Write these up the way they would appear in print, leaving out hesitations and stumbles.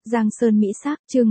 Giang Sơn Mỹ Sắc, chương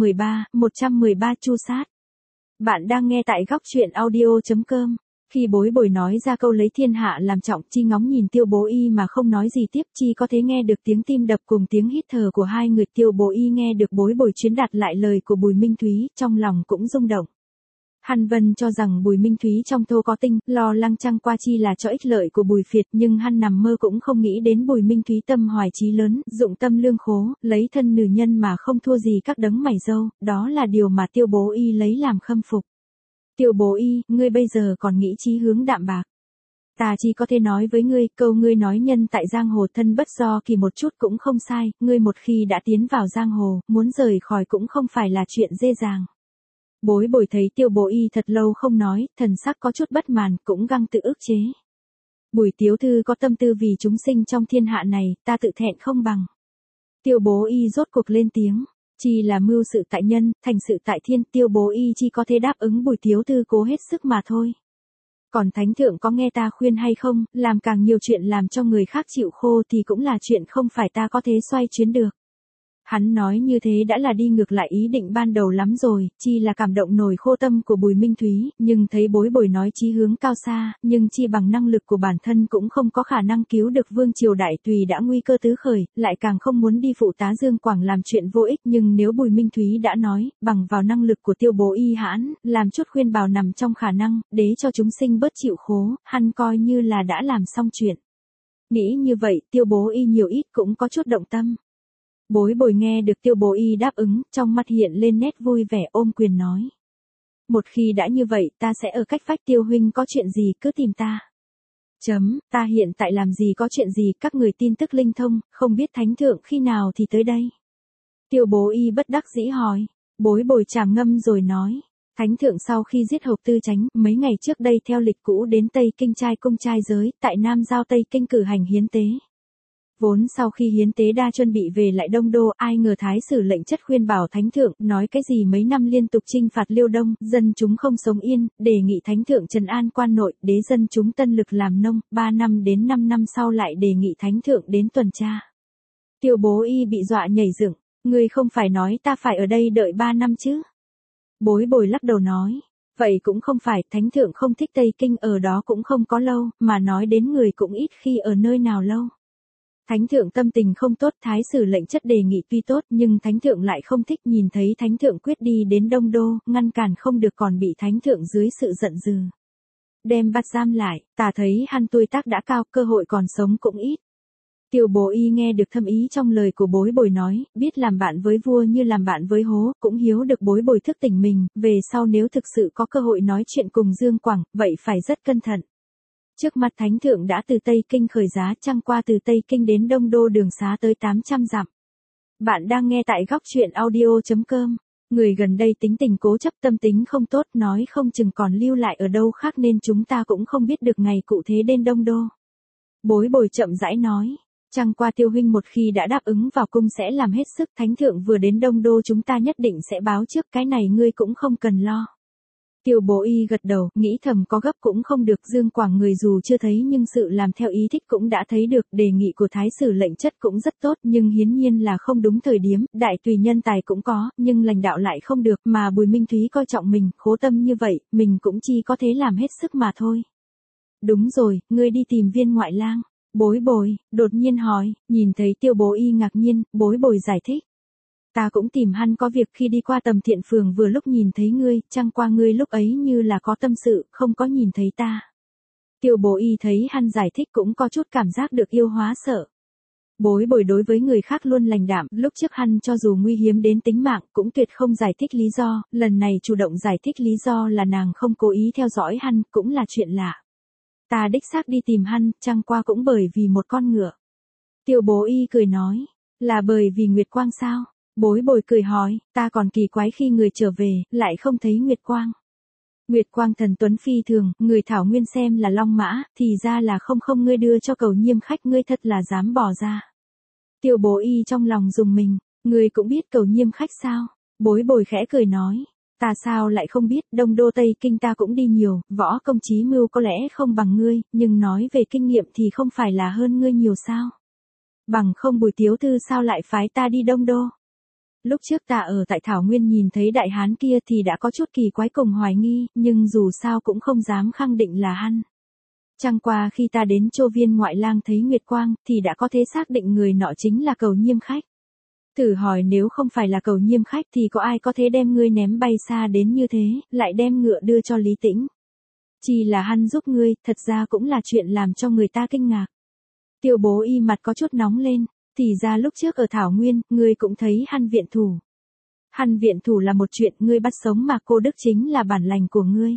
113 Chu sát. Bạn đang nghe tại góc truyện audio.com. Khi Bối Bồi nói ra câu lấy thiên hạ làm trọng, Chi ngóng nhìn Tiêu Bố Y mà không nói gì tiếp. Chi có thể nghe được tiếng tim đập cùng tiếng hít thở của hai người. Tiêu Bố Y nghe được Bối Bồi truyền đạt lại lời của Bùi Minh Thúy, trong lòng cũng rung động. Hàn Vân cho rằng Bùi Minh Thúy trong thô có tinh, lo lắng chăng qua chi là cho ích lợi của Bùi Phiệt, nhưng hắn nằm mơ cũng không nghĩ đến Bùi Minh Thúy tâm hoài chí lớn, dụng tâm lương khố, lấy thân nữ nhân mà không thua gì các đấng mày râu, đó là điều mà Tiêu Bố Y lấy làm khâm phục. Tiêu Bố Y, ngươi bây giờ còn nghĩ chí hướng đạm bạc. Ta chỉ có thể nói với ngươi, câu ngươi nói nhân tại giang hồ thân bất do kỳ một chút cũng không sai, ngươi một khi đã tiến vào giang hồ, muốn rời khỏi cũng không phải là chuyện dễ dàng. Bối Bồi thấy Tiêu Bố Y thật lâu không nói, thần sắc có chút bất mãn, cũng gắng tự ức chế. Bùi tiểu thư có tâm tư vì chúng sinh trong thiên hạ này, ta tự thẹn không bằng. Tiêu Bố Y rốt cuộc lên tiếng, chỉ là mưu sự tại nhân, thành sự tại thiên. Tiêu Bố Y chỉ có thể đáp ứng Bùi tiểu thư cố hết sức mà thôi. Còn thánh thượng có nghe ta khuyên hay không, làm càng nhiều chuyện làm cho người khác chịu khô thì cũng là chuyện không phải ta có thể xoay chuyến được. Hắn nói như thế đã là đi ngược lại ý định ban đầu lắm rồi, chi là cảm động nổi khô tâm của Bùi Minh Thúy, nhưng thấy Bối Bồi nói chí hướng cao xa, nhưng chi bằng năng lực của bản thân cũng không có khả năng cứu được vương triều đại tùy đã nguy cơ tứ khởi, lại càng không muốn đi phụ tá Dương Quảng làm chuyện vô ích. Nhưng nếu Bùi Minh Thúy đã nói, bằng vào năng lực của Tiêu Bố Y hãn, làm chút khuyên bảo nằm trong khả năng, để cho chúng sinh bớt chịu khố, hắn coi như là đã làm xong chuyện. Nghĩ như vậy, Tiêu Bố Y nhiều ít cũng có chút động tâm. Bối Bồi nghe được Tiêu Bố Y đáp ứng, trong mắt hiện lên nét vui vẻ, ôm quyền nói. Một khi đã như vậy, ta sẽ ở cách vách. Tiêu huynh có chuyện gì cứ tìm ta. Ta hiện tại làm gì có chuyện gì, các người tin tức linh thông, không biết thánh thượng khi nào thì tới đây. Tiêu Bố Y bất đắc dĩ hỏi. Bối Bồi trầm ngâm rồi nói. Thánh thượng sau khi giết Hộp Tư Chánh, mấy ngày trước đây theo lịch cũ đến Tây Kinh trai cung trai giới, tại Nam Giao Tây Kinh cử hành hiến tế. Vốn sau khi hiến tế đa chuẩn bị về lại Đông Đô, ai ngờ thái sử lệnh chất khuyên bảo thánh thượng, nói cái gì mấy năm liên tục chinh phạt Liêu Đông, dân chúng không sống yên, đề nghị thánh thượng trấn an quan nội, đế dân chúng tân lực làm nông, 3 năm đến 5 năm sau lại đề nghị thánh thượng đến tuần tra. Tiêu Bố Y bị dọa nhảy dựng, ngươi không phải nói ta phải ở đây đợi 3 năm chứ? Bối Bồi lắc đầu nói, vậy cũng không phải, thánh thượng không thích Tây Kinh, ở đó cũng không có lâu, mà nói đến người cũng ít khi ở nơi nào lâu. Thánh thượng tâm tình không tốt, thái sử lệnh chất đề nghị tuy tốt, nhưng thánh thượng lại không thích. Nhìn thấy thánh thượng quyết đi đến Đông Đô, ngăn cản không được, còn bị thánh thượng dưới sự giận dữ đem bắt giam lại. Ta thấy hắn tuổi tác đã cao, cơ hội còn sống cũng ít. Tiêu Bố Y nghe được thâm ý trong lời của Bối Bồi nói, biết làm bạn với vua như làm bạn với hố, cũng hiếu được Bối Bồi thức tỉnh mình, về sau nếu thực sự có cơ hội nói chuyện cùng Dương Quảng, vậy phải rất cẩn thận. Trước mặt thánh thượng đã từ Tây Kinh khởi giá, trăng qua từ Tây Kinh đến Đông Đô đường xá tới 800 dặm. Bạn đang nghe tại góc truyện audio.com. Người gần đây tính tình cố chấp, tâm tính không tốt, nói không chừng còn lưu lại ở đâu khác nên chúng ta cũng không biết được ngày cụ thể đến Đông Đô. Bối Bồi chậm rãi nói, trăng qua Tiêu huynh một khi đã đáp ứng vào cung sẽ làm hết sức, thánh thượng vừa đến Đông Đô chúng ta nhất định sẽ báo trước, cái này ngươi cũng không cần lo. Tiêu Bố Y gật đầu, nghĩ thầm có gấp cũng không được. Dương Quảng người dù chưa thấy nhưng sự làm theo ý thích cũng đã thấy được. Đề nghị của thái sử lệnh chất cũng rất tốt, nhưng hiển nhiên là không đúng thời điểm. Đại tùy nhân tài cũng có, nhưng lãnh đạo lại không được, mà Bùi Minh Thúy coi trọng mình, khố tâm như vậy, mình cũng chỉ có thể làm hết sức mà thôi. Đúng rồi, ngươi đi tìm Viên ngoại lang. Bối Bồi đột nhiên hỏi. Nhìn thấy Tiêu Bố Y ngạc nhiên, Bối Bồi giải thích. Ta cũng tìm hắn có việc, khi đi qua Tầm Thiện phường vừa lúc nhìn thấy ngươi, trăng qua ngươi lúc ấy như là có tâm sự, không có nhìn thấy ta. Tiêu Bố Y thấy hắn giải thích cũng có chút cảm giác được yêu hóa sợ. Bối Bồi đối với người khác luôn lành đạm, lúc trước hắn cho dù nguy hiểm đến tính mạng cũng tuyệt không giải thích lý do, lần này chủ động giải thích lý do là nàng không cố ý theo dõi hắn, cũng là chuyện lạ. Ta đích xác đi tìm hắn, trăng qua cũng bởi vì một con ngựa. Tiêu Bố Y cười nói, là bởi vì Nguyệt Quang sao? Bối Bồi cười hỏi, ta còn kỳ quái khi người trở về, lại không thấy Nguyệt Quang. Nguyệt Quang thần tuấn phi thường, người thảo nguyên xem là long mã, thì ra là không ngươi đưa cho Cầu Nhiêm khách, ngươi thật là dám bỏ ra. Tiêu Bố Y trong lòng rùng mình, ngươi cũng biết Cầu Nhiêm khách sao? Bối Bồi khẽ cười nói, ta sao lại không biết, Đông Đô Tây Kinh ta cũng đi nhiều, võ công chí mưu có lẽ không bằng ngươi, nhưng nói về kinh nghiệm thì không phải là hơn ngươi nhiều sao? Bằng không Bùi tiểu thư sao lại phái ta đi Đông Đô? Lúc trước ta ở tại Thảo Nguyên nhìn thấy đại hán kia thì đã có chút kỳ quái cùng hoài nghi, nhưng dù sao cũng không dám khẳng định là hắn. Chẳng qua khi ta đến Chô Viên Ngoại Lang thấy Nguyệt Quang thì đã có thể xác định người nọ chính là Cầu Nhiêm Khách. Thử hỏi nếu không phải là Cầu Nhiêm Khách thì có ai có thể đem ngươi ném bay xa đến như thế, lại đem ngựa đưa cho Lý Tĩnh. Chỉ là hắn giúp ngươi, thật ra cũng là chuyện làm cho người ta kinh ngạc. Tiêu Bố Y mặt có chút nóng lên, thì ra lúc trước ở Thảo Nguyên, ngươi cũng thấy hắn viện thủ. Hắn viện thủ là một chuyện, ngươi bắt sống mà cô đức chính là bản lành của ngươi.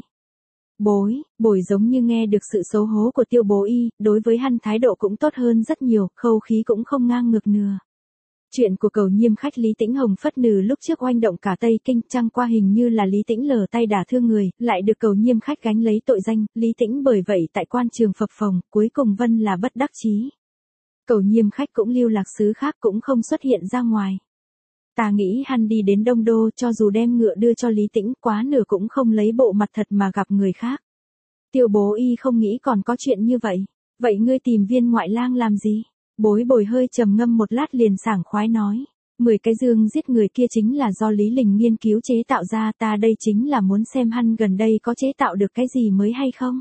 Bối giống như nghe được sự xấu hổ của Tiêu Bố Y, đối với hắn thái độ cũng tốt hơn rất nhiều, khẩu khí cũng không ngang ngược nửa. Chuyện của Cầu Nhiêm Khách Lý Tĩnh Hồng phất nừ lúc trước oanh động cả Tây Kinh, chẳng qua hình như là Lý Tĩnh lờ tay đả thương người, lại được Cầu Nhiêm Khách gánh lấy tội danh, Lý Tĩnh bởi vậy tại quan trường phập phồng, cuối cùng Vân là bất đắc chí. Cầu Nhiêm Khách cũng lưu lạc xứ khác cũng không xuất hiện ra ngoài. Ta nghĩ hắn đi đến Đông Đô cho dù đem ngựa đưa cho Lý Tĩnh quá nửa cũng không lấy bộ mặt thật mà gặp người khác. Tiêu Bố Y không nghĩ còn có chuyện như vậy. Vậy ngươi tìm Viên Ngoại Lang làm gì? Bối hơi trầm ngâm một lát liền sảng khoái nói. 10 cái dương giết người kia chính là do Lý Lình nghiên cứu chế tạo ra, ta đây chính là muốn xem hắn gần đây có chế tạo được cái gì mới hay không.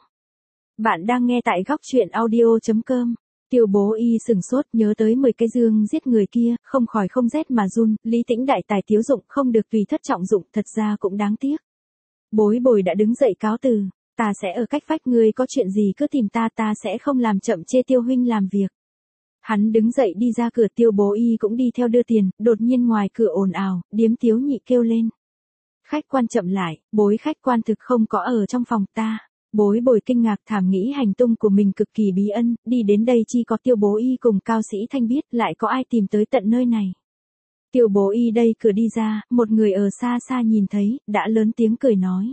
Bạn đang nghe tại góc truyện audio.com. Tiêu Bố Y sừng sốt nhớ tới 10 cái dương giết người kia, không khỏi không rét mà run, Lý Tĩnh đại tài tiếu dụng không được tùy thất trọng dụng, thật ra cũng đáng tiếc. Bối đã đứng dậy cáo từ, ta sẽ ở cách vách, ngươi có chuyện gì cứ tìm ta sẽ không làm chậm trễ Tiêu huynh làm việc. Hắn đứng dậy đi ra cửa, Tiêu Bố Y cũng đi theo đưa tiền, đột nhiên ngoài cửa ồn ào, Điếm Tiếu Nhị kêu lên. Khách quan chậm lại, khách quan thực không có ở trong phòng ta. Bối kinh ngạc thảm nghĩ hành tung của mình cực kỳ bí ẩn, đi đến đây chỉ có Tiêu Bố Y cùng Cao Sĩ Thanh biết, lại có ai tìm tới tận nơi này. Tiêu Bố Y đây cửa đi ra, một người ở xa xa nhìn thấy, đã lớn tiếng cười nói.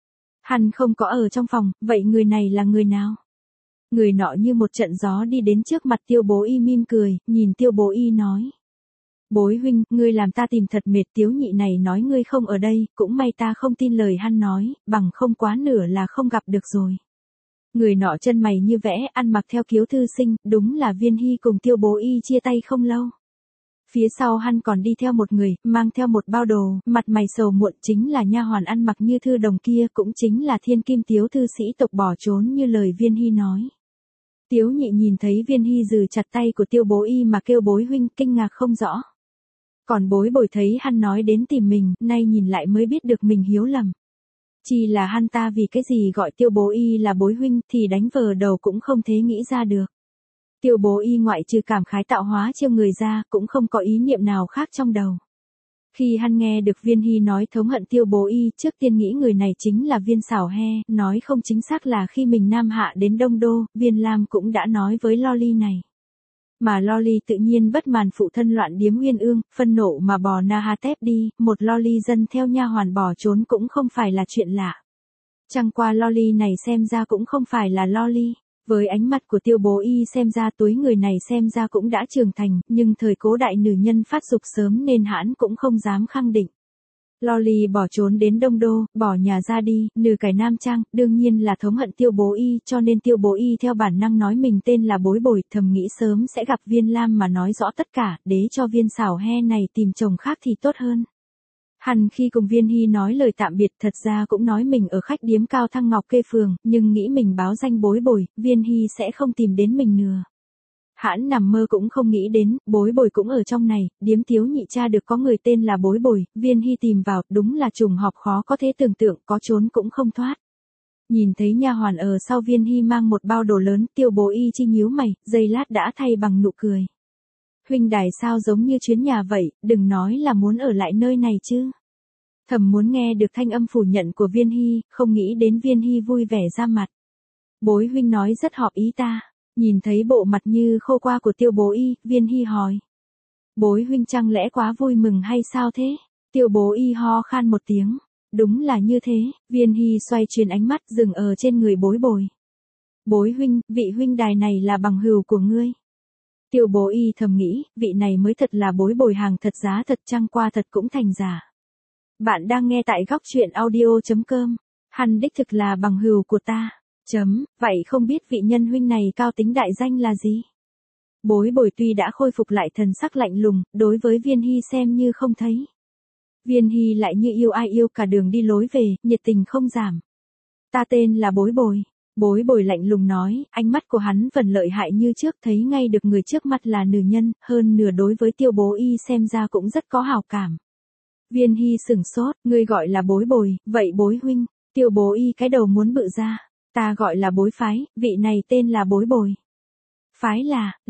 Hắn không có ở trong phòng, vậy người này là người nào? Người nọ như một trận gió đi đến trước mặt Tiêu Bố Y mỉm cười, nhìn Tiêu Bố Y nói. Bối huynh, ngươi làm ta tìm thật mệt, Tiếu Nhị này nói ngươi không ở đây, cũng may ta không tin lời hắn nói, bằng không quá nửa là không gặp được rồi. Người nọ chân mày như vẽ, ăn mặc theo kiếu thư sinh, đúng là Viên Hy cùng Tiêu Bố Y chia tay không lâu. Phía sau hắn còn đi theo một người, mang theo một bao đồ, mặt mày sầu muộn, chính là nha hoàn ăn mặc như thư đồng kia, cũng chính là Thiên Kim Tiếu thư sĩ tộc bỏ trốn như lời Viên Hy nói. Tiếu Nhị nhìn thấy Viên Hy giừ chặt tay của Tiêu Bố Y mà kêu bối huynh, kinh ngạc không rõ. Còn bối thấy hắn nói đến tìm mình, nay nhìn lại mới biết được mình hiếu lầm. Chỉ là hắn ta vì cái gì gọi Tiêu Bố Y là bối huynh thì đánh vờ đầu cũng không thể nghĩ ra được. Tiêu Bố Y ngoại trừ cảm khái tạo hóa chiêu người ra, cũng không có ý niệm nào khác trong đầu. Khi hắn nghe được Viên Hy nói thống hận Tiêu Bố Y, trước tiên nghĩ người này chính là Viên Xảo He, nói không chính xác là khi mình nam hạ đến Đông Đô, Viên Lam cũng đã nói với Loli này. Mà Loli tự nhiên bất màn phụ thân loạn điếm Uyên Ương, phân nộ mà bò Nahatep đi, một Loli dân theo nha hoàn bỏ trốn cũng không phải là chuyện lạ. Chẳng qua Loli này xem ra cũng không phải là Loli. Với ánh mắt của Tiêu Bố Y xem ra túi người này xem ra cũng đã trưởng thành, nhưng thời cố đại nữ nhân phát dục sớm nên hãn cũng không dám khẳng định. Loli bỏ trốn đến Đông Đô, bỏ nhà ra đi, nửa cải nam trang, đương nhiên là thống hận Tiêu Bố Y, cho nên Tiêu Bố Y theo bản năng nói mình tên là Bối, thầm nghĩ sớm sẽ gặp Viên Lam mà nói rõ tất cả, để cho Viên Xảo He này tìm chồng khác thì tốt hơn. Hắn khi cùng Viên Hy nói lời tạm biệt thật ra cũng nói mình ở khách điếm Cao Thăng Ngọc Kê Phường, nhưng nghĩ mình báo danh Bối, Viên Hy sẽ không tìm đến mình nữa. Hãn nằm mơ cũng không nghĩ đến, Bối cũng ở trong này, Điếm Tiếu Nhị cha được có người tên là Bối, Viên Hy tìm vào, đúng là trùng hợp khó có thể tưởng tượng, có trốn cũng không thoát. Nhìn thấy nha hoàn ở sau Viên Hy mang một bao đồ lớn, Tiêu Bố Y chi nhíu mày, giây lát đã thay bằng nụ cười. Huynh đài sao giống như chuyến nhà vậy, đừng nói là muốn ở lại nơi này chứ. Thầm muốn nghe được thanh âm phủ nhận của Viên Hy, không nghĩ đến Viên Hy vui vẻ ra mặt. Bối huynh nói rất hợp ý ta. Nhìn thấy bộ mặt như khô qua của Tiêu Bố Y, Viên Hy hỏi. Bối huynh chẳng lẽ quá vui mừng hay sao thế? Tiêu Bố Y ho khan một tiếng. Đúng là như thế, Viên Hy xoay chuyển ánh mắt dừng ở trên người Bối. Bối huynh, vị huynh đài này là bằng hữu của ngươi. Tiêu Bố Y thầm nghĩ, vị này mới thật là Bối hàng thật giá thật, chăng qua thật cũng thành giả. Bạn đang nghe tại góc truyện audio.com. Hắn đích thực là bằng hữu của ta. Vậy không biết vị nhân huynh này cao tính đại danh là gì? Bối tuy đã khôi phục lại thần sắc lạnh lùng, đối với Viên Hy xem như không thấy. Viên Hy lại như yêu ai yêu cả đường đi lối về, nhiệt tình không giảm. Ta tên là Bối Bồi. Bối Bồi lạnh lùng nói, ánh mắt của hắn vẫn lợi hại như trước, thấy ngay được người trước mặt là nữ nhân, hơn nửa đối với Tiêu Bố Y xem ra cũng rất có hảo cảm. Viên Hy sửng sốt, ngươi gọi là Bối Bồi, vậy Bối huynh? Tiêu Bố Y cái đầu muốn bự ra, ta gọi là Bối phái, vị này tên là Bối Bồi. Phái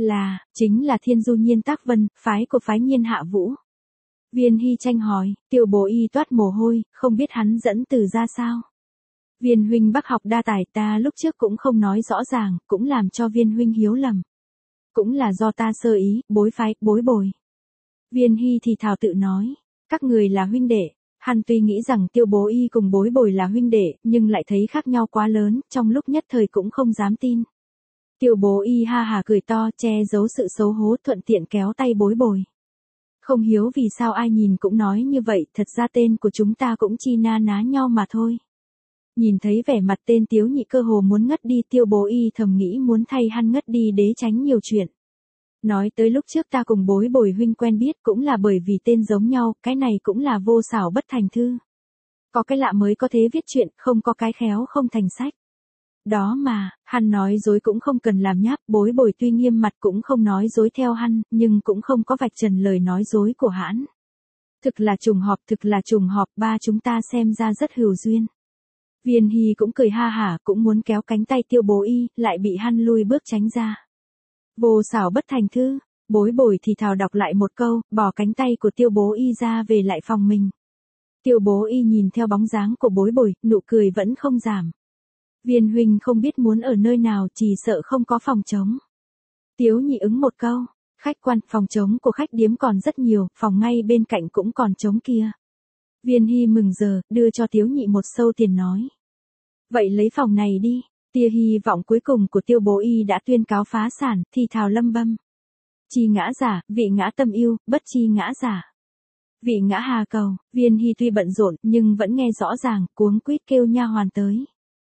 chính là Thiên Du Nhiên Tác Vân, phái của phái Nhiên Hạ Vũ. Viên Hy tranh hỏi, Tiêu Bố Y toát mồ hôi, không biết hắn dẫn từ ra sao. Viên huynh Bắc học đa tài, ta lúc trước cũng không nói rõ ràng, cũng làm cho viên huynh hiếu lầm. Cũng là do ta sơ ý, Bối phái, Bối Bồi. Viên Hy thì thào tự nói, các người là huynh đệ. Hắn tuy nghĩ rằng Tiêu Bố Y cùng Bối Bồi là huynh đệ, nhưng lại thấy khác nhau quá lớn, trong lúc nhất thời cũng không dám tin. Tiêu Bố Y ha hà cười to, che giấu sự xấu hổ, thuận tiện kéo tay Bối Bồi. Không hiếu vì sao ai nhìn cũng nói như vậy, thật ra tên của chúng ta cũng chi na ná nhau mà thôi. Nhìn thấy vẻ mặt tên Tiếu Nhị cơ hồ muốn ngất đi, Tiêu Bố Y thầm nghĩ muốn thay hắn ngất đi để tránh nhiều chuyện. Nói tới lúc trước ta cùng Bối Bồi huynh quen biết cũng là bởi vì tên giống nhau, cái này cũng là vô xảo bất thành thư. Có cái lạ mới có thế viết chuyện, không có cái khéo không thành sách. Đó mà, hắn nói dối cũng không cần làm nháp, Bối Bồi tuy nghiêm mặt cũng không nói dối theo hắn, nhưng cũng không có vạch trần lời nói dối của hắn. Thực là trùng hợp, ba chúng ta xem ra rất hữu duyên. Viên Hy cũng cười ha hả, cũng muốn kéo cánh tay Tiêu Bố Y, lại bị hắn lui bước tránh ra. Vô xảo bất thành thư, Bối Bồi thì thào đọc lại một câu, bỏ cánh tay của Tiêu Bố Y ra về lại phòng mình. Tiêu Bố Y nhìn theo bóng dáng của Bối Bồi, nụ cười vẫn không giảm. Viên huynh không biết muốn ở nơi nào, chỉ sợ không có phòng trống. Tiếu Nhị ứng một câu, khách quan, phòng trống của khách điếm còn rất nhiều, phòng ngay bên cạnh cũng còn trống kia. Viên Hy mừng giờ, đưa cho Tiếu Nhị một xâu tiền nói. Vậy lấy phòng này đi. Tia hy vọng cuối cùng của Tiêu Bố Y đã tuyên cáo phá sản, thì thào lâm bâm. Chi ngã giả, vị ngã tâm yêu, bất chi ngã giả. Vị ngã hà cầu, Viên Hy tuy bận rộn, nhưng vẫn nghe rõ ràng, cuống quýt kêu nha hoàn tới.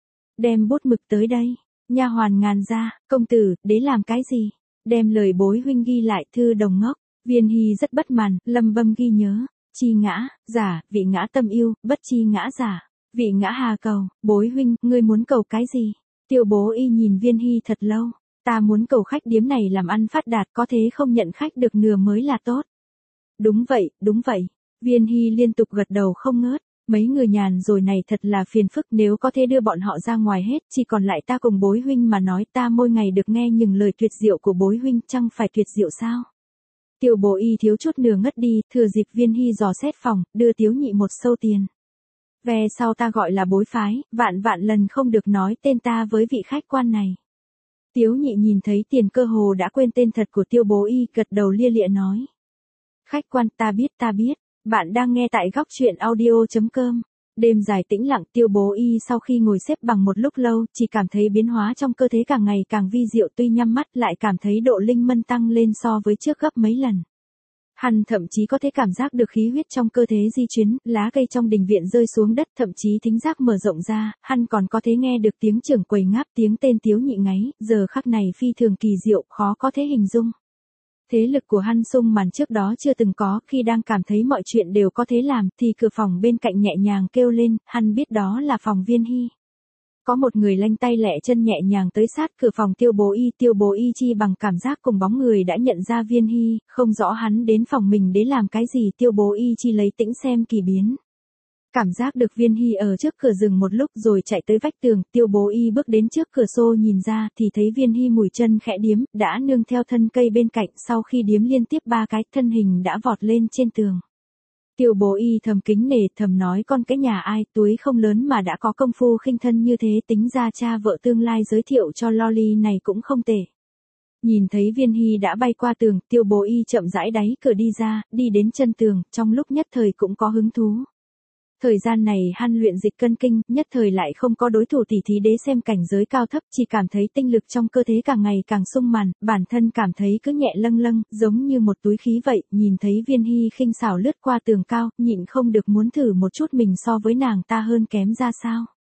Đem bút mực tới đây. Nha hoàn ngàn ra, công tử, đế làm cái gì? Đem lời Bối huynh ghi lại, thư đồng ngốc. Viên Hy rất bất mãn, lâm bâm ghi nhớ. Chi ngã, giả, vị ngã tâm yêu, bất chi ngã giả. Vị ngã hà cầu, Bối huynh, ngươi muốn cầu cái gì? Tiêu Bố Y nhìn Viên Hy thật lâu. Ta muốn cầu khách điếm này làm ăn phát đạt, có thế không nhận khách được nửa mới là tốt. Đúng vậy. Viên Hy liên tục gật đầu không ngớt. Mấy người nhàn rồi này thật là phiền phức, nếu có thể đưa bọn họ ra ngoài hết, chỉ còn lại ta cùng Bối huynh mà nói, ta mỗi ngày được nghe những lời tuyệt diệu của Bối huynh, chẳng phải tuyệt diệu sao? Tiêu Bố Y thiếu chút nửa ngất đi, thừa dịp Viên Hy dò xét phòng, đưa Tiếu Nhị một xâu tiền. Về sau ta gọi là Bối phái, vạn lần không được nói tên ta với vị khách quan này. Tiếu Nhị nhìn thấy tiền cơ hồ đã quên tên thật của Tiêu Bố Y, gật đầu lia lịa nói. Khách quan, ta biết. Bạn đang nghe tại góc truyện audio.com. Đêm dài tĩnh lặng, Tiêu Bố Y sau khi ngồi xếp bằng một lúc lâu, chỉ cảm thấy biến hóa trong cơ thể càng ngày càng vi diệu, tuy nhắm mắt lại cảm thấy độ linh mân tăng lên so với trước gấp mấy lần. Hắn thậm chí có thể cảm giác được khí huyết trong cơ thể di chuyển, lá cây trong đình viện rơi xuống đất, thậm chí thính giác mở rộng ra, hắn còn có thể nghe được tiếng trưởng quầy ngáp, tiếng tên Tiếu Nhị ngáy, giờ khắc này phi thường kỳ diệu, khó có thể hình dung. Thế lực của hắn sung màn trước đó chưa từng có, khi đang cảm thấy mọi chuyện đều có thể làm, thì cửa phòng bên cạnh nhẹ nhàng kêu lên, hắn biết đó là phòng Viên Hy. Có một người lanh tay lẹ chân nhẹ nhàng tới sát cửa phòng Tiêu Bố Y chi bằng cảm giác cùng bóng người đã nhận ra Viên Hy, không rõ hắn đến phòng mình để làm cái gì, Tiêu Bố Y chi lấy tĩnh xem kỳ biến. Cảm giác được Viên Hy ở trước cửa dừng một lúc rồi chạy tới vách tường, Tiêu Bố Y bước đến trước cửa xô nhìn ra thì thấy Viên Hy mũi chân khẽ điếm, đã nương theo thân cây bên cạnh, sau khi điếm liên tiếp 3 cái, thân hình đã vọt lên trên tường. Tiêu Bố Y thầm kính nể, thầm nói con cái nhà ai, túi không lớn mà đã có công phu khinh thân như thế, tính ra cha vợ tương lai giới thiệu cho Loli này cũng không tệ. Nhìn thấy Viên Hy đã bay qua tường, Tiêu Bố Y chậm rãi đáy cửa đi ra, đi đến chân tường, trong lúc nhất thời cũng có hứng thú. Thời gian này hắn luyện dịch cân kinh, nhất thời lại không có đối thủ tỉ thí đế xem cảnh giới cao thấp, chỉ cảm thấy tinh lực trong cơ thể càng ngày càng sung màn, bản thân cảm thấy cứ nhẹ lâng lâng, giống như một túi khí vậy, nhìn thấy Viên Hy khinh xảo lướt qua tường cao, nhịn không được muốn thử một chút mình so với nàng ta hơn kém ra sao.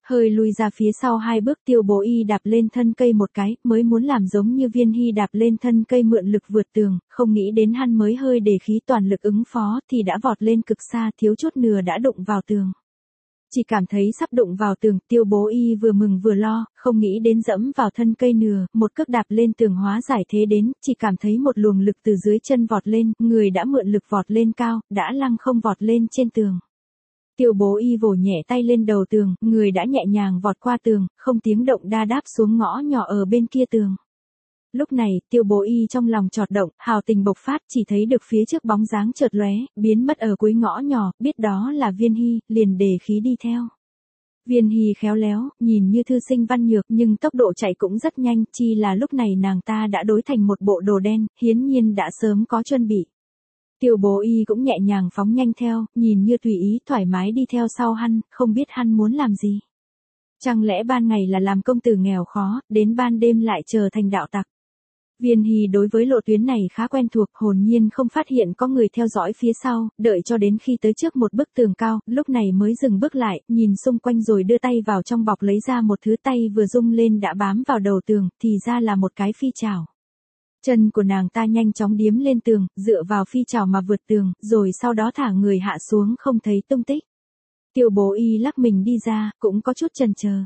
Hơi lùi ra phía sau 2 bước Tiêu Bố Y đạp lên thân cây một cái, mới muốn làm giống như Viên Hy đạp lên thân cây mượn lực vượt tường, không nghĩ đến hắn mới hơi để khí toàn lực ứng phó thì đã vọt lên cực xa, thiếu chút nữa đã đụng vào tường. Chỉ cảm thấy sắp đụng vào tường, Tiêu Bố Y vừa mừng vừa lo, không nghĩ đến dẫm vào thân cây nừa, một cước đạp lên tường hóa giải thế đến, chỉ cảm thấy một luồng lực từ dưới chân vọt lên, người đã mượn lực vọt lên cao, đã lăng không vọt lên trên tường. Tiêu Bố Y vỗ nhẹ tay lên đầu tường, người đã nhẹ nhàng vọt qua tường, không tiếng động đa đáp xuống ngõ nhỏ ở bên kia tường. Lúc này, Tiêu Bố Y trong lòng chợt động, hào tình bộc phát, chỉ thấy được phía trước bóng dáng chợt lóe, biến mất ở cuối ngõ nhỏ, biết đó là Viên Hy, liền đề khí đi theo. Viên Hy khéo léo, nhìn như thư sinh văn nhược nhưng tốc độ chạy cũng rất nhanh, chi là lúc này nàng ta đã đối thành một bộ đồ đen, hiển nhiên đã sớm có chuẩn bị. Tiêu Bố Y cũng nhẹ nhàng phóng nhanh theo, nhìn như tùy ý thoải mái đi theo sau hắn, không biết hắn muốn làm gì. Chẳng lẽ ban ngày là làm công tử nghèo khó, đến ban đêm lại trở thành đạo tặc. Viên Hy đối với lộ tuyến này khá quen thuộc, hồn nhiên không phát hiện có người theo dõi phía sau, đợi cho đến khi tới trước một bức tường cao, lúc này mới dừng bước lại, nhìn xung quanh rồi đưa tay vào trong bọc lấy ra một thứ tay vừa rung lên đã bám vào đầu tường, thì ra là một cái phi chảo. Chân của nàng ta nhanh chóng điếm lên tường, dựa vào phi chảo mà vượt tường, rồi sau đó thả người hạ xuống không thấy tung tích. Tiêu Bố Y lắc mình đi ra, cũng có chút chần chờ.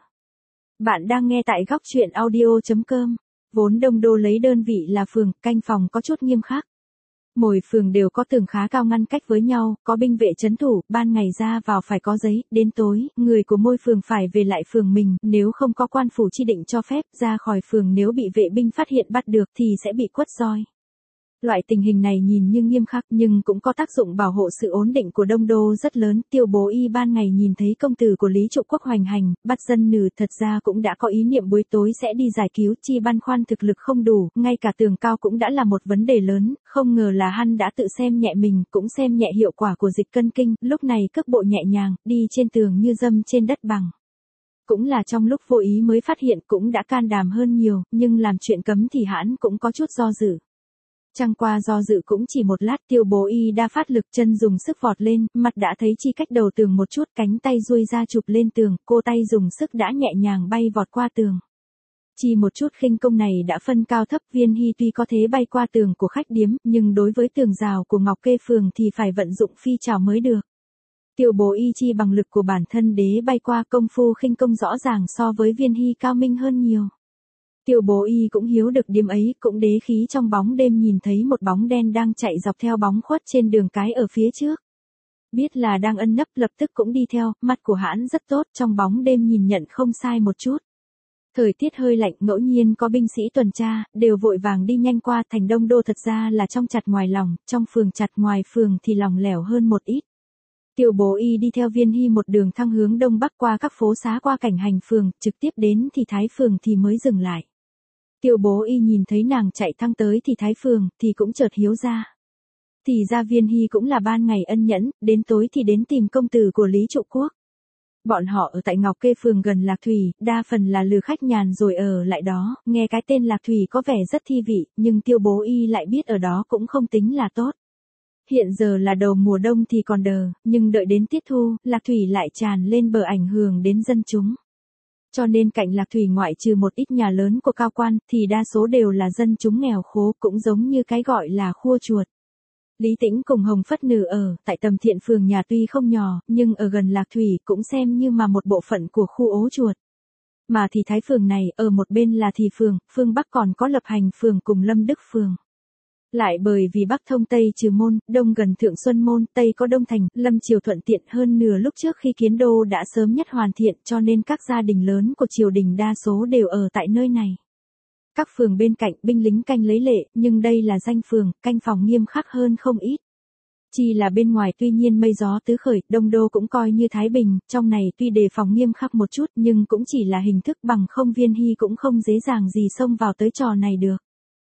Bạn đang nghe tại góc truyện audio.com. Vốn Đông Đô lấy đơn vị là phường, canh phòng có chút nghiêm khắc. Mỗi phường đều có tường khá cao ngăn cách với nhau, có binh vệ trấn thủ, ban ngày ra vào phải có giấy, đến tối, người của mỗi phường phải về lại phường mình, nếu không có quan phủ chi định cho phép, ra khỏi phường nếu bị vệ binh phát hiện bắt được thì sẽ bị quất roi. Loại tình hình này nhìn như nghiêm khắc nhưng cũng có tác dụng bảo hộ sự ổn định của Đông Đô rất lớn. Tiêu Bố Y ban ngày nhìn thấy công tử của Lý Trụ Quốc hoành hành, bắt dân nữ, thật ra cũng đã có ý niệm buổi tối sẽ đi giải cứu, chi băn khoăn thực lực không đủ, ngay cả tường cao cũng đã là một vấn đề lớn, không ngờ là hắn đã tự xem nhẹ mình, cũng xem nhẹ hiệu quả của dịch cân kinh, lúc này cước bộ nhẹ nhàng, đi trên tường như dâm trên đất bằng. Cũng là trong lúc vô ý mới phát hiện, cũng đã can đảm hơn nhiều, nhưng làm chuyện cấm thì hắn cũng có chút do dự. Chẳng qua do dự cũng chỉ một lát, Tiêu Bố Y đa phát lực, chân dùng sức vọt lên, mặt đã thấy chi cách đầu tường một chút, cánh tay duỗi ra chụp lên tường, cô tay dùng sức đã nhẹ nhàng bay vọt qua tường. Chỉ một chút khinh công này đã phân cao thấp. Viên Hy tuy có thế bay qua tường của khách điếm, nhưng đối với tường rào của Ngọc Kê phường thì phải vận dụng phi chảo mới được. Tiêu Bố Y chi bằng lực của bản thân đế bay qua, công phu khinh công rõ ràng so với Viên Hy cao minh hơn nhiều. Tiêu Bố Y cũng hiếu được điểm ấy, cũng đế khí trong bóng đêm nhìn thấy một bóng đen đang chạy dọc theo bóng khuất trên đường cái ở phía trước. Biết là đang ẩn nấp, lập tức cũng đi theo, mắt của hãn rất tốt, trong bóng đêm nhìn nhận không sai một chút. Thời tiết hơi lạnh, ngẫu nhiên có binh sĩ tuần tra, đều vội vàng đi nhanh qua. Thành Đông Đô thật ra là trong chặt ngoài lòng, trong phường chặt ngoài phường thì lòng lẻo hơn một ít. Tiêu Bố Y đi theo Viên Hy một đường thăng hướng đông bắc qua các phố xá, qua cảnh hành phường, trực tiếp đến thì Thái phường thì mới dừng lại. Tiêu Bố Y nhìn thấy nàng chạy thăng tới thì Thái phường thì cũng chợt hiếu ra. Thì ra Viên Hy cũng là ban ngày ân nhẫn, đến tối thì đến tìm công tử của Lý Trụ Quốc. Bọn họ ở tại Ngọc Kê phường gần Lạc Thủy, đa phần là lừa khách nhàn rồi ở lại đó, nghe cái tên Lạc Thủy có vẻ rất thi vị, nhưng Tiêu Bố Y lại biết ở đó cũng không tính là tốt. Hiện giờ là đầu mùa đông thì còn đờ, nhưng đợi đến tiết thu, Lạc Thủy lại tràn lên bờ ảnh hưởng đến dân chúng. Cho nên cạnh Lạc Thủy ngoại trừ một ít nhà lớn của cao quan, thì đa số đều là dân chúng nghèo khố, cũng giống như cái gọi là khua chuột. Lý Tĩnh cùng Hồng Phất Nử ở tại Tầm Thiện phường nhà tuy không nhỏ, nhưng ở gần Lạc Thủy cũng xem như mà một bộ phận của khu ố chuột. Mà thì Thái phường này, ở một bên là Thì phường, phương Bắc còn có Lập Hành phường cùng Lâm Đức phường. Lại bởi vì Bắc thông Tây Trừ Môn, Đông gần Thượng Xuân Môn, Tây có Đông Thành, Lâm Triều thuận tiện hơn nửa lúc trước khi kiến đô đã sớm nhất hoàn thiện, cho nên các gia đình lớn của triều đình đa số đều ở tại nơi này. Các phường bên cạnh binh lính canh lấy lệ, nhưng đây là danh phường, canh phòng nghiêm khắc hơn không ít. Chỉ là bên ngoài tuy nhiên mây gió tứ khởi, Đông Đô cũng coi như Thái Bình, trong này tuy đề phòng nghiêm khắc một chút nhưng cũng chỉ là hình thức, bằng không Viên Hy cũng không dễ dàng gì xông vào tới trò này được.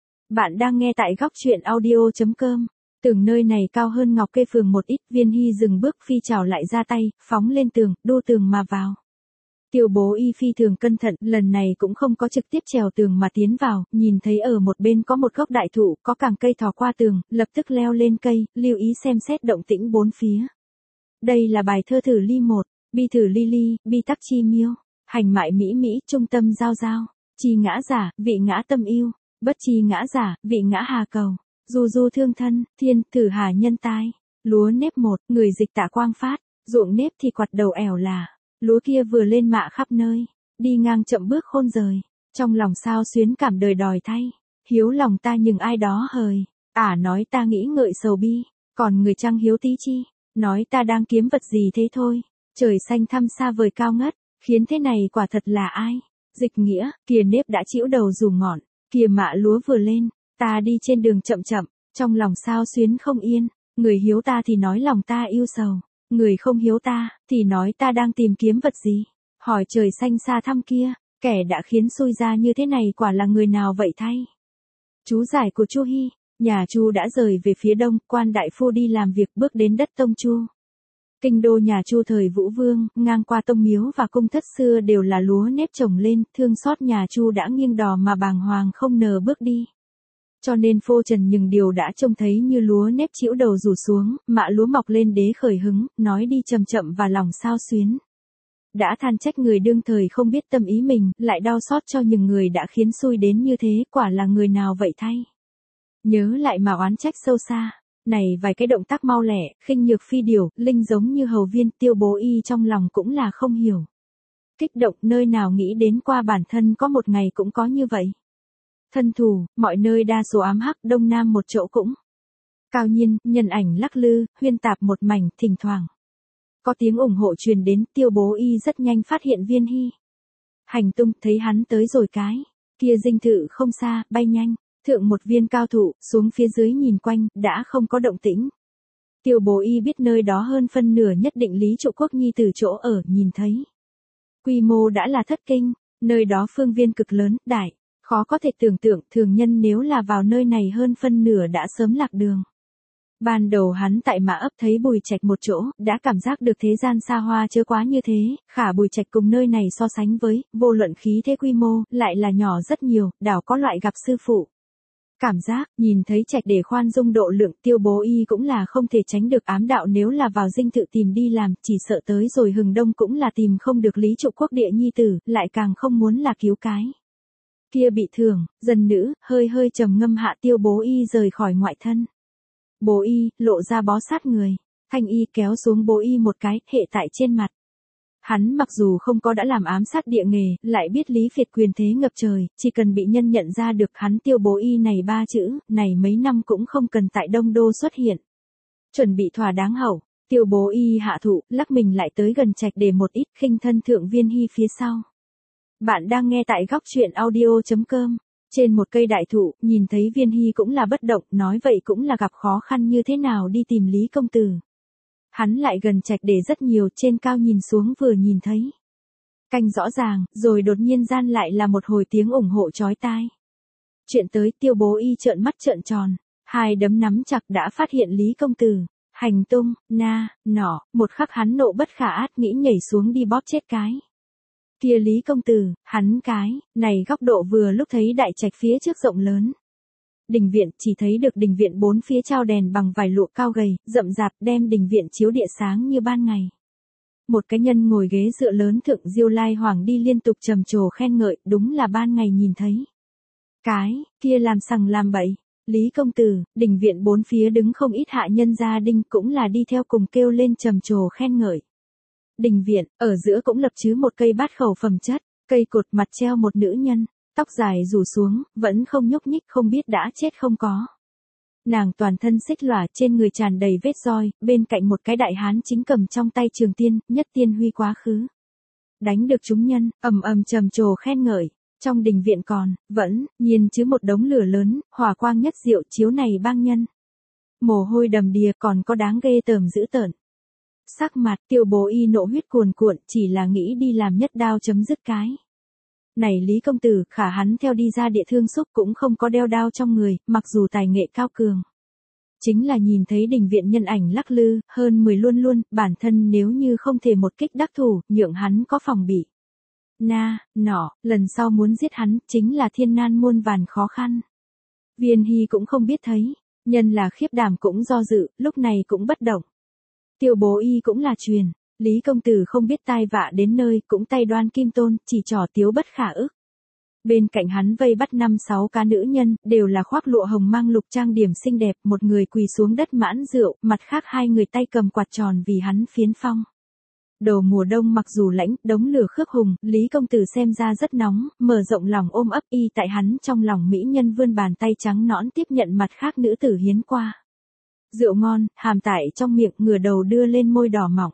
Bạn đang nghe tại góc truyện audio.com. Tường nơi này cao hơn Ngọc Kê phường một ít, Viên Hy dừng bước, phi chảo lại ra tay, phóng lên tường, đô tường mà vào. Tiêu Bố Y phi thường cẩn thận, lần này cũng không có trực tiếp trèo tường mà tiến vào, nhìn thấy ở một bên có một gốc đại thụ, có càng cây thò qua tường, lập tức leo lên cây, lưu ý xem xét động tĩnh bốn phía. Đây là bài thơ Thử Ly 1, Bi Thử Ly Ly, Bi Tắc Chi Miêu. Hành mại mỹ mỹ, trung tâm giao giao. Chi ngã giả, vị ngã tâm yêu. Bất chi ngã giả, vị ngã hà cầu. Du du thương thân, thiên, thử hà nhân tai. Lúa nếp một, người dịch Tạ Quang Phát. Ruộng nếp thì quạt đầu ẻo là. Lúa kia vừa lên mạ khắp nơi. Đi ngang chậm bước khôn rời. Trong lòng sao xuyến cảm đời đòi thay. Hiếu lòng ta nhưng ai đó hời. Nói ta nghĩ ngợi sầu bi. Còn người trăng hiếu tí chi. Nói ta đang kiếm vật gì thế thôi. Trời xanh thăm xa vời cao ngất. Khiến thế này quả thật là ai. Dịch nghĩa, kìa nếp đã chĩu đầu dù ngọn. Kìa mạ lúa vừa lên. Ta đi trên đường chậm chậm. Trong lòng sao xuyến không yên. Người hiếu ta thì nói lòng ta yêu sầu. Người không hiếu ta, thì nói ta đang tìm kiếm vật gì. Hỏi trời xanh xa thăm kia, kẻ đã khiến xui ra như thế này quả là người nào vậy thay. Chú giải của Chu Hy, nhà Chu đã rời về phía đông, quan đại phu đi làm việc bước đến đất Tông Chu. Kinh đô nhà Chu thời Vũ Vương, ngang qua tông miếu và cung thất xưa đều là lúa nếp trồng lên, thương xót nhà Chu đã nghiêng đò mà bàng hoàng không nờ bước đi. Cho nên Phô Trần nhưng điều đã trông thấy như lúa nếp chĩu đầu rủ xuống, mạ lúa mọc lên đế khởi hứng, nói đi chậm chậm và lòng sao xuyến. Đã than trách người đương thời không biết tâm ý mình, lại đau xót cho những người đã khiến xui đến như thế, quả là người nào vậy thay. Nhớ lại mà oán trách sâu xa, này vài cái động tác mau lẻ, khinh nhược phi điều, linh giống như hầu viên, Tiêu Bố Y trong lòng cũng là không hiểu. Kích động nơi nào nghĩ đến qua bản thân có một ngày cũng có như vậy. Thân thù, mọi nơi đa số ám hắc, đông nam một chỗ cũng. Cao nhiên, nhân ảnh lắc lư, huyên tạp một mảnh, thỉnh thoảng. Có tiếng ủng hộ truyền đến, Tiêu Bố Y rất nhanh phát hiện Viên Hy. Hành tung, thấy hắn tới rồi cái. Kia dinh thự không xa, bay nhanh, thượng một viên cao thụ, xuống phía dưới nhìn quanh, đã không có động tĩnh. Tiêu Bố Y biết nơi đó hơn phân nửa nhất định Lý Trụ Quốc Nhi từ chỗ ở, nhìn thấy. Quy mô đã là thất kinh, nơi đó phương viên cực lớn, đại. Khó có thể tưởng tượng thường nhân nếu là vào nơi này hơn phân nửa đã sớm lạc đường. Ban đầu hắn tại Mã Ấp thấy Bùi Trạch một chỗ, đã cảm giác được thế gian xa hoa chớ quá như thế, khả Bùi Trạch cùng nơi này so sánh với, vô luận khí thế quy mô, lại là nhỏ rất nhiều, đảo có loại gặp sư phụ. Cảm giác, nhìn thấy Trạch để khoan dung độ lượng, Tiêu Bố Y cũng là không thể tránh được ám đạo nếu là vào dinh thự tìm đi làm, chỉ sợ tới rồi hừng đông cũng là tìm không được Lý Trụ Quốc địa nhi tử, lại càng không muốn là cứu cái. Kia bị thương, dân nữ, hơi hơi trầm ngâm hạ Tiêu Bố Y rời khỏi ngoại thân. Bố Y, lộ ra bó sát người, Thanh Y kéo xuống Bố Y một cái, hệ tại trên mặt. Hắn mặc dù không có đã làm ám sát địa nghề, lại biết lý phiệt quyền thế ngập trời, chỉ cần bị nhân nhận ra được hắn Tiêu Bố Y này ba chữ, này mấy năm cũng không cần tại Đông Đô xuất hiện. Chuẩn bị thỏa đáng hậu, Tiêu Bố Y hạ thụ, lắc mình lại tới gần Trạch để một ít khinh thân thượng Viên Hy phía sau. Bạn đang nghe tại góc truyện audio.com. Trên một cây đại thụ, nhìn thấy Viên Hy cũng là bất động, nói vậy cũng là gặp khó khăn như thế nào đi tìm Lý công tử. Hắn lại gần Trạch để rất nhiều, trên cao nhìn xuống vừa nhìn thấy. Canh rõ ràng, rồi đột nhiên gian lại là một hồi tiếng ủng hộ chói tai. Chuyện tới Tiêu Bố Y trợn mắt trợn tròn, hai đấm nắm chặt đã phát hiện Lý công tử. Hành tung, nọ, một khắc hắn nộ bất khả át nghĩ nhảy xuống đi bóp chết cái. Kia Lý công tử, hắn cái, này góc độ vừa lúc thấy đại trạch phía trước rộng lớn. Đình viện, chỉ thấy được đình viện bốn phía trao đèn bằng vải lụa cao gầy, rậm rạp đem đình viện chiếu địa sáng như ban ngày. Một cái nhân ngồi ghế dựa lớn thượng Diêu Lai Hoàng đi liên tục trầm trồ khen ngợi, đúng là ban ngày nhìn thấy. Cái, kia làm sằng làm bậy, Lý công tử, đình viện bốn phía đứng không ít hạ nhân gia đinh cũng là đi theo cùng kêu lên trầm trồ khen ngợi. Đình viện, ở giữa cũng lập chứ một cây bát khẩu phẩm chất, cây cột mặt treo một nữ nhân, tóc dài rủ xuống, vẫn không nhúc nhích không biết đã chết không có. Nàng toàn thân xích lòa trên người tràn đầy vết roi, bên cạnh một cái đại hán chính cầm trong tay trường tiên, nhất tiên huy quá khứ. Đánh được chúng nhân, ầm ầm trầm trồ khen ngợi, trong đình viện còn, vẫn, nhiên chứ một đống lửa lớn, hỏa quang nhất diệu chiếu này bang nhân. Mồ hôi đầm đìa còn có đáng ghê tởm dữ tợn. Sắc mặt Tiêu Bố Y nộ huyết cuồn cuộn chỉ là nghĩ đi làm nhất đao chấm dứt cái. Này Lý công tử, khả hắn theo đi ra địa thương xúc cũng không có đeo đao trong người, mặc dù tài nghệ cao cường. Chính là nhìn thấy đình viện nhân ảnh lắc lư, hơn 10 luôn luôn, bản thân nếu như không thể một kích đắc thủ, nhượng hắn có phòng bị. Nọ, lần sau muốn giết hắn, chính là thiên nan muôn vàn khó khăn. Viên Hy cũng không biết thấy, nhân là khiếp đảm cũng do dự, lúc này cũng bất động. Tiêu Bố Y cũng là truyền, Lý công tử không biết tai vạ đến nơi, cũng tay đoan kim tôn, chỉ trỏ tiếu bất khả ức. Bên cạnh hắn vây bắt 5-6 cá nữ nhân, đều là khoác lụa hồng mang lục trang điểm xinh đẹp, một người quỳ xuống đất mãn rượu, mặt khác hai người tay cầm quạt tròn vì hắn phiến phong. Đầu mùa đông mặc dù lãnh, đống lửa khước hùng, Lý công tử xem ra rất nóng, mở rộng lòng ôm ấp y tại hắn trong lòng mỹ nhân vươn bàn tay trắng nõn tiếp nhận mặt khác nữ tử hiến qua. Rượu ngon, hàm tại trong miệng, ngửa đầu đưa lên môi đỏ mọng.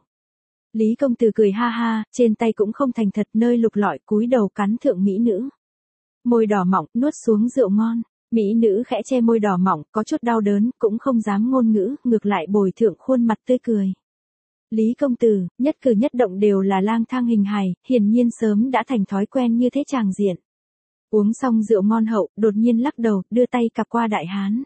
Lý công tử cười ha ha, trên tay cũng không thành thật, nơi lục lọi cúi đầu cắn thượng mỹ nữ. Môi đỏ mọng, nuốt xuống rượu ngon. Mỹ nữ khẽ che môi đỏ mọng, có chút đau đớn, cũng không dám ngôn ngữ, ngược lại bồi thượng khuôn mặt tươi cười. Lý công tử, nhất cử nhất động đều là lang thang hình hài, hiển nhiên sớm đã thành thói quen như thế tràng diện. Uống xong rượu ngon hậu, đột nhiên lắc đầu, đưa tay cặp qua đại hán.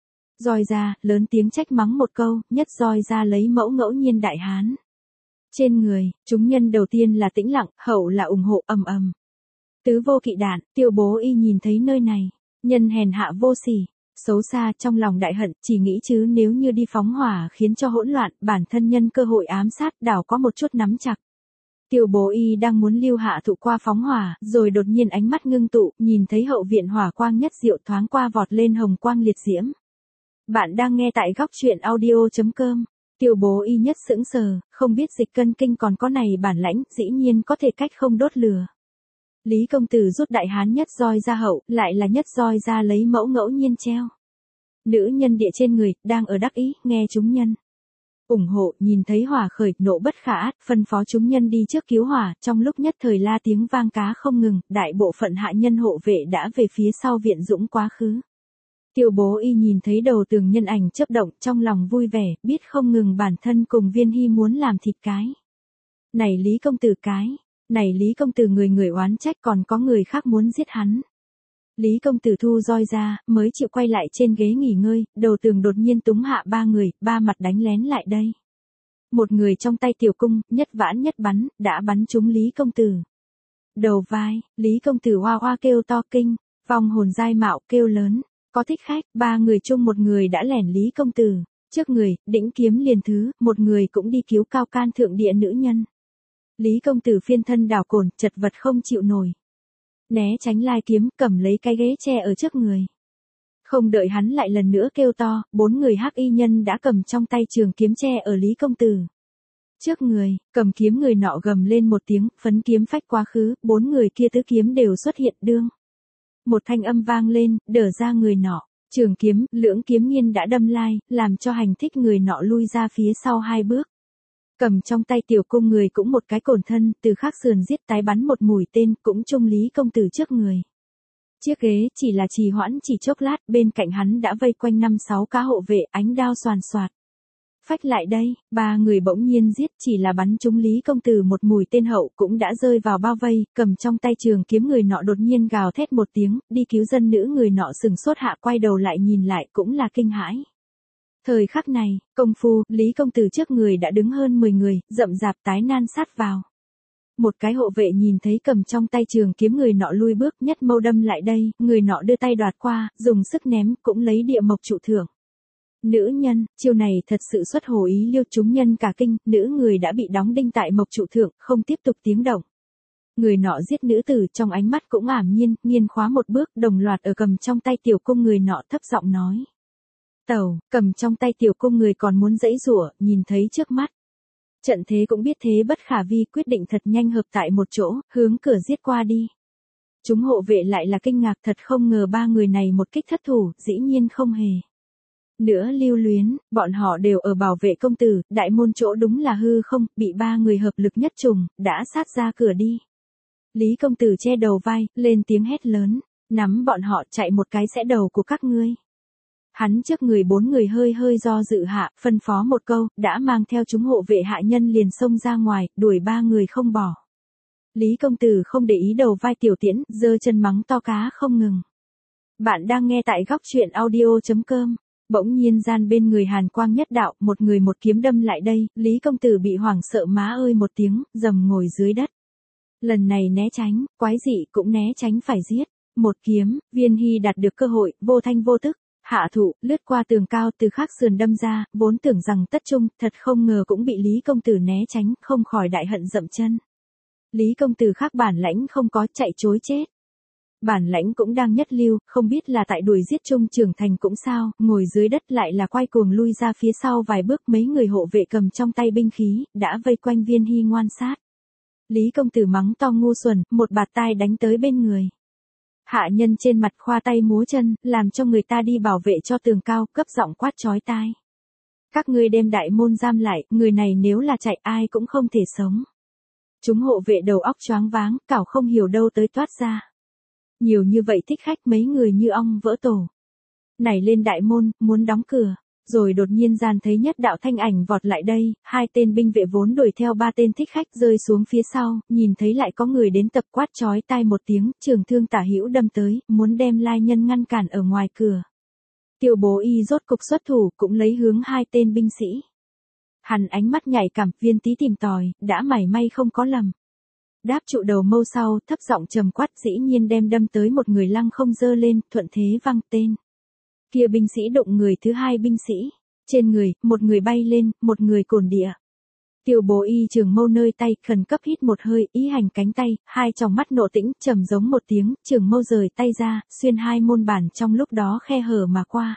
Roi ra, lớn tiếng trách mắng một câu, nhất roi ra lấy mẫu ngẫu nhiên đại hán. Trên người, chúng nhân đầu tiên là tĩnh lặng, hậu là ủng hộ ầm ầm. Tứ vô kỵ đạn, Tiêu Bố Y nhìn thấy nơi này, nhân hèn hạ vô sỉ, xấu xa trong lòng đại hận, chỉ nghĩ chứ nếu như đi phóng hỏa khiến cho hỗn loạn, bản thân nhân cơ hội ám sát, đảo có một chút nắm chặt. Tiêu Bố Y đang muốn lưu hạ thụ qua phóng hỏa, rồi đột nhiên ánh mắt ngưng tụ, nhìn thấy hậu viện hỏa quang nhất diệu thoáng qua vọt lên hồng quang liệt diễm. Bạn đang nghe tại góc truyện audio.com. Tiêu Bố Y nhất sững sờ, không biết Dịch Cân Kinh còn có này bản lãnh, dĩ nhiên có thể cách không đốt lửa. Lý công tử rút đại hán nhất roi ra hậu, lại là nhất roi ra lấy mẫu ngẫu nhiên treo. Nữ nhân địa trên người, đang ở đắc ý, nghe chúng nhân ủng hộ, nhìn thấy hỏa khởi, nộ bất khả át, phân phó chúng nhân đi trước cứu hỏa, trong lúc nhất thời la tiếng vang cá không ngừng, đại bộ phận hạ nhân hộ vệ đã về phía sau viện dũng quá khứ. Tiêu Bố Y nhìn thấy đầu tường nhân ảnh chớp động, trong lòng vui vẻ, biết không ngừng bản thân cùng Viên Hy muốn làm thịt cái. Này Lý công tử cái, này Lý công tử người người oán trách còn có người khác muốn giết hắn. Lý công tử thu roi ra, mới chịu quay lại trên ghế nghỉ ngơi, đầu tường đột nhiên túng hạ ba người, ba mặt đánh lén lại đây. Một người trong tay tiểu cung, nhất vãn nhất bắn, đã bắn trúng Lý công tử. Đầu vai, Lý công tử hoa hoa kêu to kinh, vong hồn dai mạo kêu lớn, có thích khách, ba người chung một người đã lẻn Lý công tử, trước người, đĩnh kiếm liền thứ, một người cũng đi cứu cao can thượng địa nữ nhân. Lý công tử phiên thân đảo cồn, chật vật không chịu nổi. Né tránh lai kiếm, cầm lấy cái ghế che ở trước người. Không đợi hắn lại lần nữa kêu to, bốn người hắc y nhân đã cầm trong tay trường kiếm che ở Lý công tử. Trước người, cầm kiếm người nọ gầm lên một tiếng, phấn kiếm phách quá khứ, bốn người kia tứ kiếm đều xuất hiện đương. Một thanh âm vang lên, đỡ ra người nọ, trường kiếm, lưỡng kiếm nghiên đã đâm lai, làm cho hành thích người nọ lui ra phía sau hai bước. Cầm trong tay tiểu cung người cũng một cái cổn thân, từ khác sườn giết tái bắn một mũi tên, cũng trung Lý công tử trước người. Chiếc ghế chỉ là trì hoãn chỉ chốc lát, bên cạnh hắn đã vây quanh 5-6 cá hộ vệ, ánh đao xoàn xoạt. Phách lại đây, ba người bỗng nhiên giết, chỉ là bắn trúng Lý công tử một mũi tên hậu cũng đã rơi vào bao vây, cầm trong tay trường kiếm người nọ đột nhiên gào thét một tiếng, đi cứu dân nữ người nọ sừng sốt hạ quay đầu lại nhìn lại cũng là kinh hãi. Thời khắc này, công phu, Lý công tử trước người đã đứng hơn 10 người, rậm rạp tái nan sát vào. Một cái hộ vệ nhìn thấy cầm trong tay trường kiếm người nọ lui bước, nhất mâu đâm lại đây, người nọ đưa tay đoạt qua, dùng sức ném, cũng lấy địa mộc trụ thưởng. Nữ nhân, chiêu này thật sự xuất hồ ý liêu, chúng nhân cả kinh, nữ người đã bị đóng đinh tại mộc trụ thượng, không tiếp tục tiếng động. Người nọ giết nữ tử, trong ánh mắt cũng ảm nhiên, nghiên khóa một bước, đồng loạt ở cầm trong tay tiểu cung người nọ thấp giọng nói. Tẩu, cầm trong tay tiểu cung người còn muốn giãy giụa, nhìn thấy trước mắt. Trận thế cũng biết thế bất khả vi, quyết định thật nhanh hợp tại một chỗ, hướng cửa giết qua đi. Chúng hộ vệ lại là kinh ngạc, thật không ngờ ba người này một kích thất thủ, dĩ nhiên không hề nữa lưu luyến, bọn họ đều ở bảo vệ công tử, đại môn chỗ đúng là hư không, bị ba người hợp lực nhất trùng, đã sát ra cửa đi. Lý công tử che đầu vai, lên tiếng hét lớn, nắm bọn họ chạy một cái sẽ đầu của các ngươi. Hắn trước người bốn người hơi hơi do dự hạ, phân phó một câu, đã mang theo chúng hộ vệ hạ nhân liền xông ra ngoài, đuổi ba người không bỏ. Lý công tử không để ý đầu vai tiểu tiễn, giơ chân mắng to cá không ngừng. Bạn đang nghe tại góc truyện audio.com. Bỗng nhiên gian bên người hàn quang nhất đạo, một người một kiếm đâm lại đây, Lý công tử bị hoảng sợ má ơi một tiếng, dầm ngồi dưới đất. Lần này né tránh, quái dị cũng né tránh phải giết. Một kiếm, Viên Hy đạt được cơ hội, vô thanh vô tức. Hạ thụ, lướt qua tường cao từ khác sườn đâm ra, vốn tưởng rằng tất trung, thật không ngờ cũng bị Lý công tử né tránh, không khỏi đại hận dậm chân. Lý công tử khác bản lãnh không có, chạy chối chết. Bản lãnh cũng đang nhất lưu, không biết là tại đuổi giết trung trưởng thành cũng sao, ngồi dưới đất lại là quay cuồng lui ra phía sau vài bước, mấy người hộ vệ cầm trong tay binh khí, đã vây quanh Viên Hy ngoan sát. Lý công tử mắng to ngu xuẩn, một bạt tai đánh tới bên người. Hạ nhân trên mặt khoa tay múa chân, làm cho người ta đi bảo vệ cho tường cao, cấp giọng quát chói tai. Các ngươi đem đại môn giam lại, người này nếu là chạy ai cũng không thể sống. Chúng hộ vệ đầu óc choáng váng, cảo không hiểu đâu tới toát ra. Nhiều như vậy thích khách mấy người như ong vỡ tổ. Nảy lên đại môn, muốn đóng cửa. Rồi đột nhiên gian thấy nhất đạo thanh ảnh vọt lại đây, hai tên binh vệ vốn đuổi theo ba tên thích khách rơi xuống phía sau, nhìn thấy lại có người đến tập quát chói tai một tiếng, trường thương tả hữu đâm tới, muốn đem lai nhân ngăn cản ở ngoài cửa. Tiêu Bố Y rốt cục xuất thủ, cũng lấy hướng hai tên binh sĩ. Hắn ánh mắt nhạy cảm, Viên Tý tìm tòi, đã mảy may không có lầm. Đáp trụ đầu mâu sau, thấp giọng trầm quát, dĩ nhiên đem đâm tới một người lăng không giơ lên, thuận thế văng tên. Kia binh sĩ đụng người thứ hai binh sĩ, trên người, một người bay lên, một người cồn địa. Tiêu Bố Y trường mâu nơi tay, khẩn cấp hít một hơi, ý hành cánh tay, hai tròng mắt nộ tĩnh, trầm giống một tiếng, trường mâu rời tay ra, xuyên hai môn bản trong lúc đó khe hở mà qua.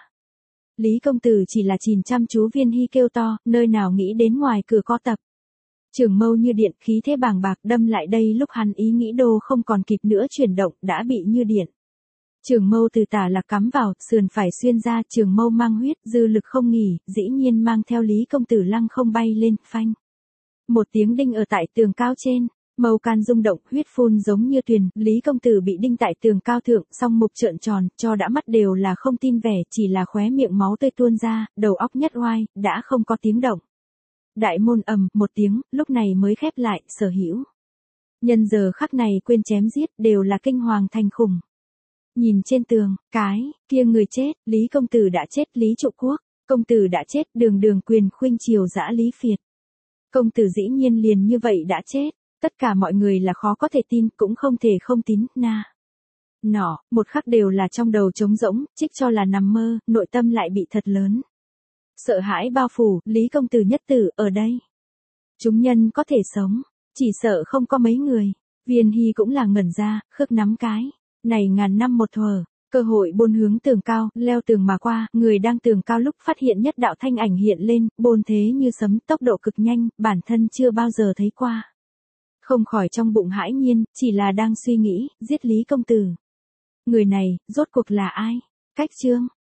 Lý công tử chỉ là nhìn chăm chú Viên Hy kêu to, nơi nào nghĩ đến ngoài cửa có tập. Trường mâu như điện, khí thế bàng bạc đâm lại đây, lúc hắn ý nghĩ đồ không còn kịp nữa chuyển động, đã bị như điện. Trường mâu từ tả là cắm vào, sườn phải xuyên ra, trường mâu mang huyết, dư lực không nghỉ, dĩ nhiên mang theo Lý công tử lăng không bay lên, phanh. Một tiếng đinh ở tại tường cao trên, mâu can rung động, huyết phun giống như thuyền, Lý công tử bị đinh tại tường cao thượng, song mục trợn tròn, cho đã mắt đều là không tin vẻ, chỉ là khóe miệng máu tươi tuôn ra, đầu óc nhất oai, đã không có tiếng động. Đại môn ầm một tiếng, lúc này mới khép lại, sở hữu. Nhân giờ khắc này quên chém giết, đều là kinh hoàng thành khủng. Nhìn trên tường, kia người chết, Lý công tử đã chết, Lý trụ quốc, công tử đã chết, đường đường quyền khuynh triều dã Lý Phiệt. Công tử dĩ nhiên liền như vậy đã chết, tất cả mọi người là khó có thể tin, cũng không thể không tín, nọ, một khắc đều là trong đầu trống rỗng, trích cho là nằm mơ, nội tâm lại bị thật lớn. Sợ hãi bao phủ, Lý công tử nhất tử, ở đây. Chúng nhân có thể sống, chỉ sợ không có mấy người. Viên Hy cũng là ngẩn ra, khước nắm cái. Này ngàn năm một thuở, cơ hội bôn hướng tường cao, leo tường mà qua, người đang tường cao lúc phát hiện nhất đạo thanh ảnh hiện lên, bôn thế như sấm, tốc độ cực nhanh, bản thân chưa bao giờ thấy qua. Không khỏi trong bụng hãi nhiên, chỉ là đang suy nghĩ, giết Lý công tử. Người này, rốt cuộc là ai? Cách chương.